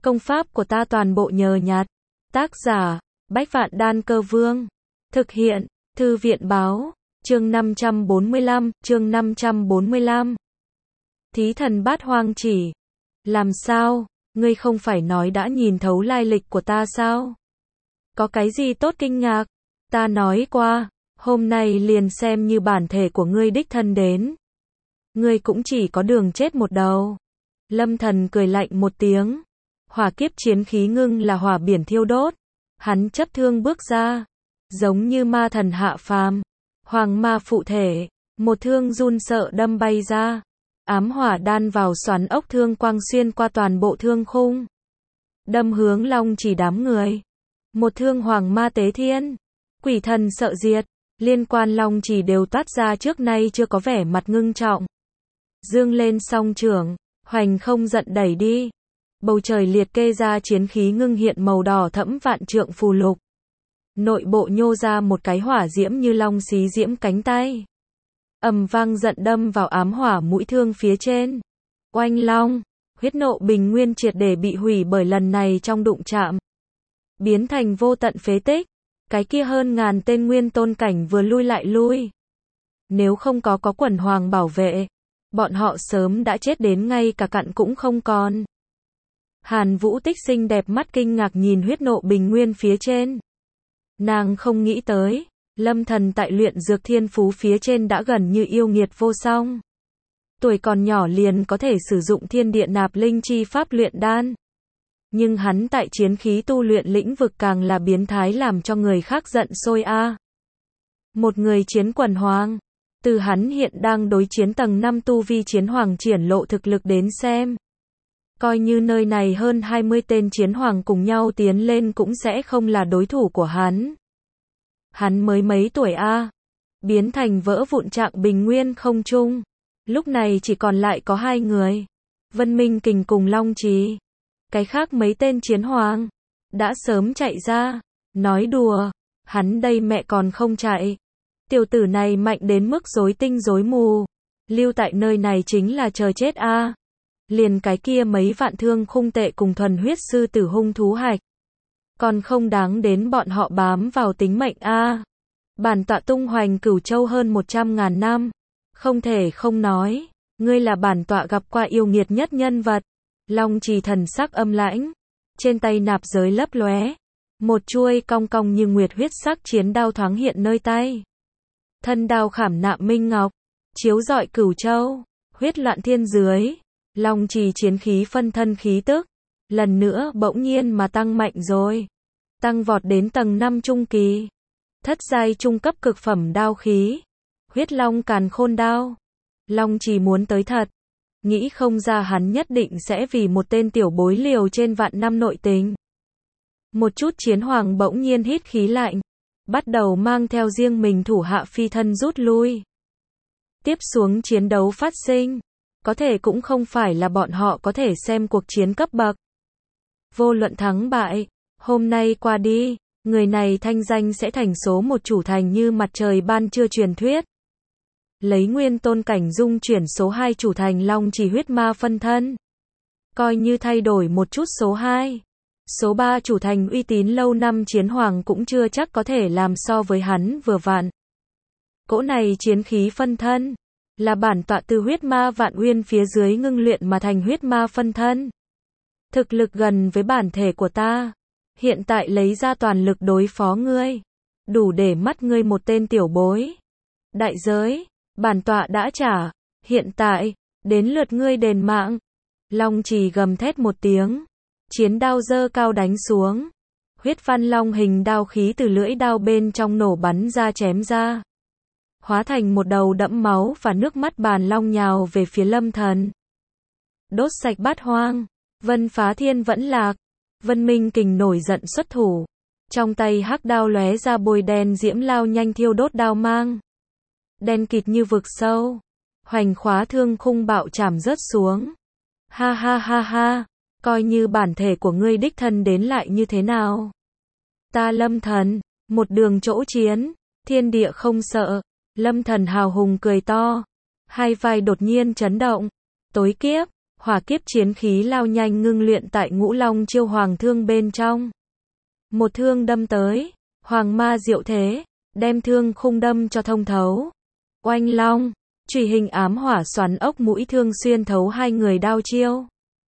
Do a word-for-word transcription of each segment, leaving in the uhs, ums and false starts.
Công pháp của ta toàn bộ nhờ nhặt. Tác giả, Bách Vạn Đan Cơ Vương. Thực hiện, Thư viện Báo. Chương năm trăm bốn mươi lăm, chương năm trăm bốn mươi lăm. Thí thần bát hoang chỉ. Làm sao, ngươi không phải nói đã nhìn thấu lai lịch của ta sao? Có cái gì tốt kinh ngạc? Ta nói qua, hôm nay liền xem như bản thể của ngươi đích thân đến. Ngươi cũng chỉ có đường chết một đầu. Lâm Thần cười lạnh một tiếng. Hỏa kiếp chiến khí ngưng là hỏa biển thiêu đốt. Hắn chấp thương bước ra, giống như ma thần hạ phàm, hoàng ma phụ thể, một thương run sợ đâm bay ra. Ám hỏa đan vào xoắn ốc thương quang xuyên qua toàn bộ thương khung, đâm hướng Long Chỉ đám người. Một thương hoàng ma tế thiên, quỷ thần sợ diệt, liên quan Long Chỉ đều toát ra trước nay chưa có vẻ mặt ngưng trọng. Dương lên song trưởng, hoành không giận đẩy đi. Bầu trời liệt kê ra chiến khí ngưng hiện màu đỏ thẫm vạn trượng phù lục. Nội bộ nhô ra một cái hỏa diễm như long xí diễm cánh tay. Ầm vang giận đâm vào ám hỏa mũi thương phía trên. Oanh long, huyết nộ bình nguyên triệt để bị hủy bởi lần này trong đụng chạm. Biến thành vô tận phế tích. Cái kia hơn ngàn tên nguyên tôn cảnh vừa lui lại lui. Nếu không có có quần hoàng bảo vệ, bọn họ sớm đã chết đến ngay cả cặn cũng không còn. Hàn Vũ Tích xinh đẹp mắt kinh ngạc nhìn huyết nộ bình nguyên phía trên. Nàng không nghĩ tới, Lâm Thần tại luyện dược thiên phú phía trên đã gần như yêu nghiệt vô song. Tuổi còn nhỏ liền có thể sử dụng thiên địa nạp linh chi pháp luyện đan. Nhưng hắn tại chiến khí tu luyện lĩnh vực càng là biến thái làm cho người khác giận sôi a. Một người chiến quần hoàng, từ hắn hiện đang đối chiến tầng năm tu vi chiến hoàng triển lộ thực lực đến xem. Coi như nơi này hơn hai mươi tên chiến hoàng cùng nhau tiến lên cũng sẽ không là đối thủ của hắn. Hắn mới mấy tuổi a, biến thành vỡ vụn trạng bình nguyên không trung. Lúc này chỉ còn lại có hai người, Vân Minh Kình cùng Long Trì. Cái khác mấy tên chiến hoàng đã sớm chạy ra. Nói đùa, hắn đây mẹ còn không chạy. Tiểu tử này mạnh đến mức rối tinh rối mù, lưu tại nơi này chính là chờ chết a. Liền cái kia mấy vạn thương khung tệ cùng thuần huyết sư tử hung thú hạch, còn không đáng đến bọn họ bám vào tính mệnh a. Bản tọa tung hoành Cửu Châu hơn một trăm ngàn năm, không thể không nói, ngươi là bản tọa gặp qua yêu nghiệt nhất nhân vật. Long Trì thần sắc âm lãnh, trên tay nạp giới lấp lóe, một chuôi cong cong như nguyệt huyết sắc chiến đao thoáng hiện nơi tay. Thân đao khảm nạm minh ngọc, chiếu rọi Cửu Châu, huyết loạn thiên dưới. Long Trì chiến khí phân thân khí tức, lần nữa bỗng nhiên mà tăng mạnh rồi. Tăng vọt đến tầng năm trung kỳ. Thất giai trung cấp cực phẩm đao khí. Huyết long càn khôn đao. Long Trì muốn tới thật. Nghĩ không ra hắn nhất định sẽ vì một tên tiểu bối liều trên vạn năm nội tình. Một chút chiến hoàng bỗng nhiên hít khí lạnh. Bắt đầu mang theo riêng mình thủ hạ phi thân rút lui. Tiếp xuống chiến đấu phát sinh. Có thể cũng không phải là bọn họ có thể xem cuộc chiến cấp bậc. Vô luận thắng bại, hôm nay qua đi, người này thanh danh sẽ thành số một chủ thành như mặt trời ban trưa truyền thuyết. Lấy nguyên tôn cảnh dung chuyển số hai chủ thành Long Chỉ huyết ma phân thân. Coi như thay đổi một chút số hai. Số ba chủ thành uy tín lâu năm chiến hoàng cũng chưa chắc có thể làm so với hắn vừa vặn. Cỗ này chiến khí phân thân. Là bản tọa từ huyết ma vạn uyên phía dưới ngưng luyện mà thành huyết ma phân thân. Thực lực gần với bản thể của ta. Hiện tại lấy ra toàn lực đối phó ngươi. Đủ để mắt ngươi một tên tiểu bối. Đại giới, bản tọa đã trả. Hiện tại, đến lượt ngươi đền mạng. Long Trì gầm thét một tiếng. Chiến đao giơ cao đánh xuống. Huyết văn long hình đao khí từ lưỡi đao bên trong nổ bắn ra chém ra. Hóa thành một đầu đẫm máu và nước mắt bàn long nhào về phía Lâm Thần. Đốt sạch bát hoang, Vân Phá Thiên vẫn lạc. Vân Minh Kình nổi giận xuất thủ. Trong tay hắc đao lóe ra bôi đen diễm lao nhanh thiêu đốt đao mang. Đen kịt như vực sâu. Hoành khóa thương khung bạo chảm rớt xuống. Ha ha ha ha, coi như bản thể của ngươi đích thân đến lại như thế nào. Ta Lâm Thần, một đường chỗ chiến, thiên địa không sợ. Lâm Thần hào hùng cười to, hai vai đột nhiên chấn động. Tối kiếp, hỏa kiếp chiến khí lao nhanh ngưng luyện tại Ngũ Long Chiêu Hoàng thương bên trong. Một thương đâm tới, hoàng ma diệu thế, đem thương khung đâm cho thông thấu. Oanh long, chùy hình ám hỏa xoắn ốc mũi thương xuyên thấu hai người đao chiêu.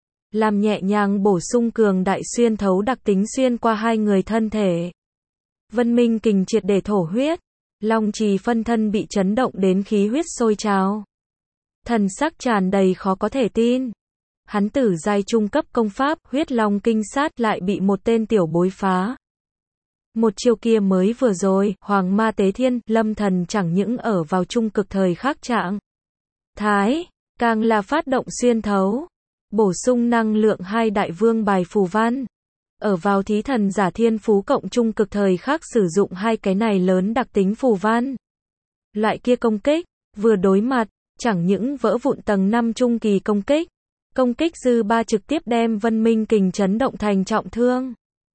Làm nhẹ nhàng bổ sung cường đại xuyên thấu đặc tính xuyên qua hai người thân thể. Vân Minh Kình triệt để thổ huyết, Long Trì phân thân bị chấn động đến khí huyết sôi trào. Thần sắc tràn đầy khó có thể tin. Hắn tử giai trung cấp công pháp, huyết long kinh sát lại bị một tên tiểu bối phá. Một chiêu kia mới vừa rồi, Hoàng Ma Tế Thiên, Lâm Thần chẳng những ở vào trung cực thời khắc trạng thái, càng là phát động xuyên thấu, bổ sung năng lượng hai đại vương bài phù văn. Ở vào thí thần giả thiên phú cộng trung cực thời khắc sử dụng hai cái này lớn đặc tính phù văn. Loại kia công kích, vừa đối mặt, chẳng những vỡ vụn tầng năm trung kỳ công kích, công kích dư ba trực tiếp đem Vân Minh Kình chấn động thành trọng thương.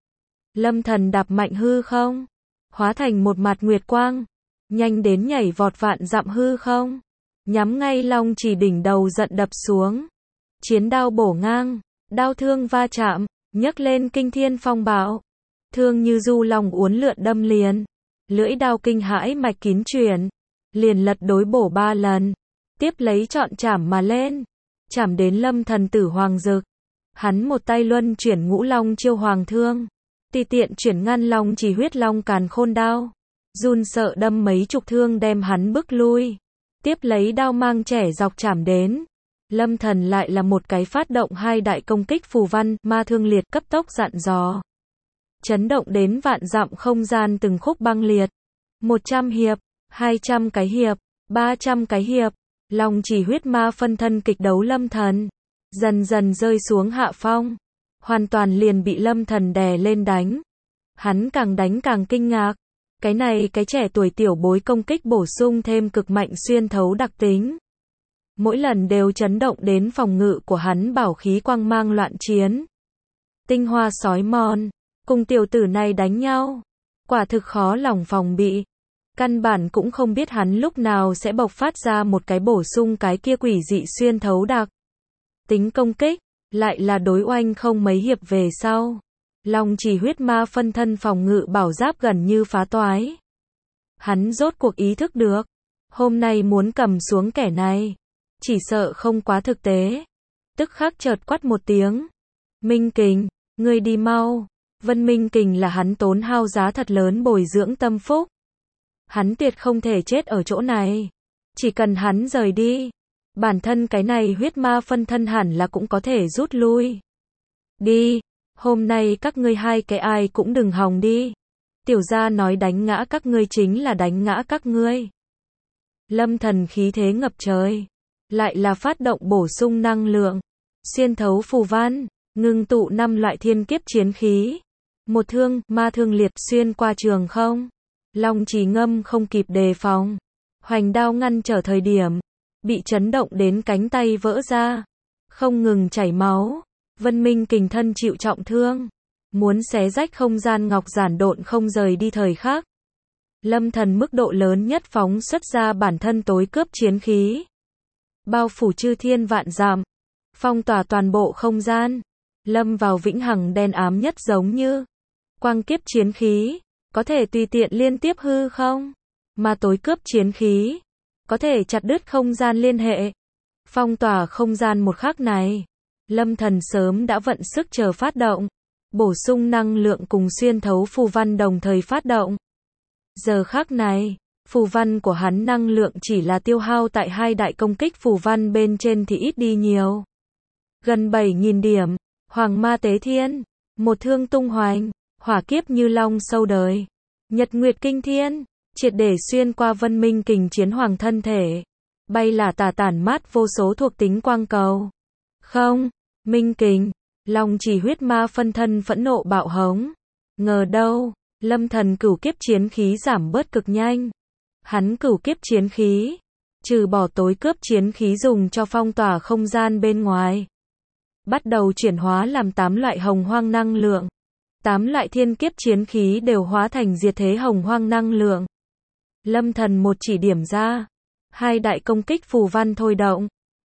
Lâm Thần đạp mạnh hư không, hóa thành một mặt nguyệt quang, nhanh đến nhảy vọt vạn dặm hư không, nhắm ngay Long Chỉ đỉnh đầu giận đập xuống. Chiến đao bổ ngang, đao thương va chạm, nhấc lên kinh thiên phong bạo. Thương như du long uốn lượn đâm liền, lưỡi đao kinh hãi mạch kín chuyển, liền lật đối bổ ba lần, tiếp lấy chọn chảm mà lên, chảm đến Lâm Thần tử hoàng dực. Hắn một tay luân chuyển Ngũ Long Chiêu Hoàng thương, tùy tiện chuyển ngăn Long Chỉ huyết long càn khôn đao, run sợ đâm mấy chục thương đem hắn bức lui, tiếp lấy đao mang trẻ dọc chảm đến. Lâm Thần lại là một cái phát động hai đại công kích phù văn, ma thương liệt cấp tốc dặn dò. Chấn động đến vạn dặm không gian từng khúc băng liệt. một trăm hiệp, hai trăm cái hiệp, ba trăm cái hiệp, Long Chỉ huyết ma phân thân kịch đấu Lâm Thần. Dần dần rơi xuống hạ phong. Hoàn toàn liền bị Lâm Thần đè lên đánh. Hắn càng đánh càng kinh ngạc. Cái này cái trẻ tuổi tiểu bối công kích bổ sung thêm cực mạnh xuyên thấu đặc tính. Mỗi lần đều chấn động đến phòng ngự của hắn bảo khí quang mang loạn chiến. Tinh hoa sói mòn, cùng tiểu tử này đánh nhau. Quả thực khó lòng phòng bị. Căn bản cũng không biết hắn lúc nào sẽ bộc phát ra một cái bổ sung cái kia quỷ dị xuyên thấu đặc tính công kích, lại là đối oanh không mấy hiệp về sau. Long Chỉ huyết ma phân thân phòng ngự bảo giáp gần như phá toái. Hắn rốt cuộc ý thức được, hôm nay muốn cầm xuống kẻ này, chỉ sợ không quá thực tế. Tức khắc chợt quát một tiếng. Minh Kình, ngươi đi mau. Vân Minh Kình là hắn tốn hao giá thật lớn bồi dưỡng tâm phúc. Hắn tuyệt không thể chết ở chỗ này. Chỉ cần hắn rời đi, bản thân cái này huyết ma phân thân hẳn là cũng có thể rút lui. Đi, hôm nay các ngươi hai cái ai cũng đừng hòng đi. Tiểu gia nói đánh ngã các ngươi chính là đánh ngã các ngươi. Lâm Thần khí thế ngập trời, lại là phát động bổ sung năng lượng, xuyên thấu phù văn, ngưng tụ năm loại thiên kiếp chiến khí. Một thương, ma thương liệt xuyên qua trường không. Long Chỉ ngâm không kịp đề phòng, hoành đao ngăn trở thời điểm, bị chấn động đến cánh tay vỡ ra, không ngừng chảy máu. Vân Minh Kình thân chịu trọng thương, muốn xé rách không gian ngọc giản độn không rời đi thời khắc. Lâm Thần mức độ lớn nhất phóng xuất ra bản thân tối cướp chiến khí, bao phủ chư thiên vạn dặm, phong tỏa toàn bộ không gian, lâm vào vĩnh hằng đen ám nhất giống như quang kiếp chiến khí, có thể tùy tiện liên tiếp hư không, mà tối cướp chiến khí, có thể chặt đứt không gian liên hệ, phong tỏa không gian một khắc này. Lâm Thần sớm đã vận sức chờ phát động, bổ sung năng lượng cùng xuyên thấu phù văn đồng thời phát động. Giờ khắc này, phù văn của hắn năng lượng chỉ là tiêu hao tại hai đại công kích phù văn bên trên thì ít đi nhiều. Gần bảy nghìn điểm, Hoàng Ma Tế Thiên, một thương tung hoành, hỏa kiếp như long sâu đời, nhật nguyệt kinh thiên, triệt để xuyên qua Vân Minh Kình chiến hoàng thân thể, bay là tà tản mát vô số thuộc tính quang cầu. Không, Minh Kình, Long Chỉ huyết ma phân thân phẫn nộ bạo hống. Ngờ đâu, Lâm Thần cửu kiếp chiến khí giảm bớt cực nhanh. Hắn cửu kiếp chiến khí, trừ bỏ tối cướp chiến khí dùng cho phong tỏa không gian bên ngoài, bắt đầu chuyển hóa làm tám loại hồng hoang năng lượng. Tám loại thiên kiếp chiến khí đều hóa thành diệt thế hồng hoang năng lượng. Lâm Thần một chỉ điểm ra, hai đại công kích phù văn thôi động,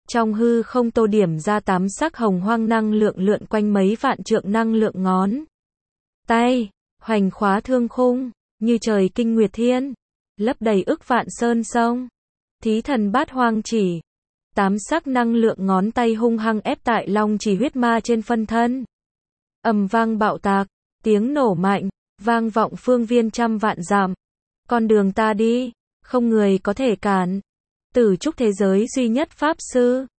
Trong hư không tô điểm ra tám sắc hồng hoang năng lượng lượn quanh mấy vạn trượng năng lượng ngón tay, hoành khóa thương khung, như trời kinh nguyệt thiên, lấp đầy ức vạn sơn sông. Thí thần bát hoang chỉ, tám sắc năng lượng ngón tay hung hăng ép tại long chỉ huyết ma trên phân thân. Ầm vang bạo tạc, tiếng nổ mạnh, vang vọng phương viên trăm vạn dặm. Con đường ta đi, không người có thể cản. Tử trúc thế giới duy nhất pháp sư.